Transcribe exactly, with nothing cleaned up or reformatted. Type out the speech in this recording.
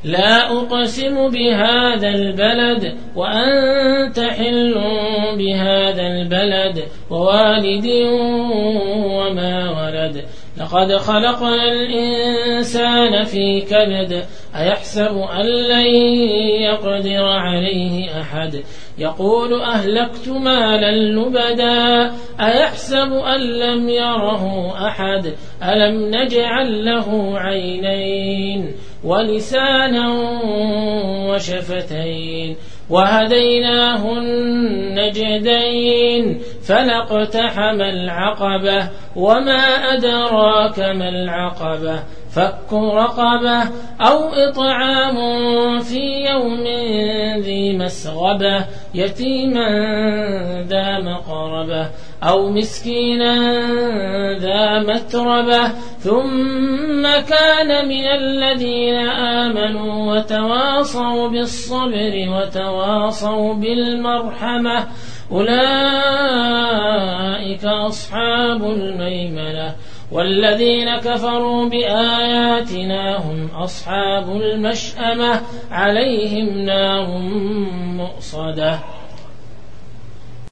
لا أقسم بهذا البلد وأنت حل بهذا البلد ووالد وما ولد لقد خلقنا الإنسان في كبد أيحسب أن لن يقدر عليه أحد يقول أهلكت مالا لبدا أيحسب أن لم يره أحد ألم نجعل له عينين ولسانا وشفتين وهديناه النجدين فلاقتحم العقبة وما أدراك ما العقبة فك رقبة أو إطعام في يوم ذي مسغبة يتيما ذا مقربة أو مسكينا ذا متربة ثم كان من الذين آمنوا وتواصوا بالصبر وتواصوا بالمرحمة أولئك أصحاب الميمنة والذين كفروا بآياتنا هم أصحاب المشأمة عليهم نار مؤصدة